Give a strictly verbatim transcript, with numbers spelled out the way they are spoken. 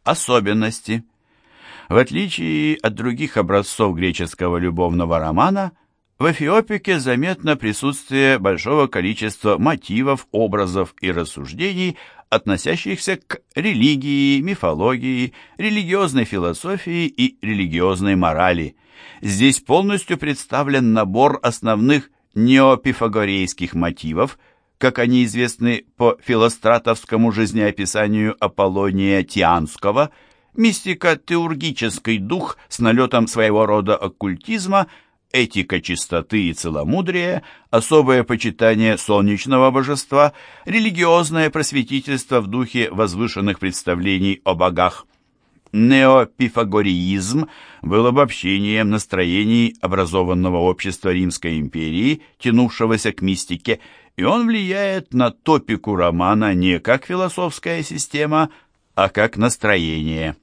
Особенности. В отличие от других образцов греческого любовного романа, в «Эфиопике» заметно присутствие большого количества мотивов, образов и рассуждений, относящихся к религии, мифологии, религиозной философии и религиозной морали. Здесь полностью представлен набор основных неопифагорейских мотивов, как они известны по филостратовскому жизнеописанию Аполлония Тианского, мистико-теургический дух с налетом своего рода оккультизма, этика чистоты и целомудрия, особое почитание солнечного божества, религиозное просветительство в духе возвышенных представлений о богах. Неопифагореизм был обобщением настроений образованного общества Римской империи, тянувшегося к мистике, и он влияет на топику романа не как философская система, а как настроение.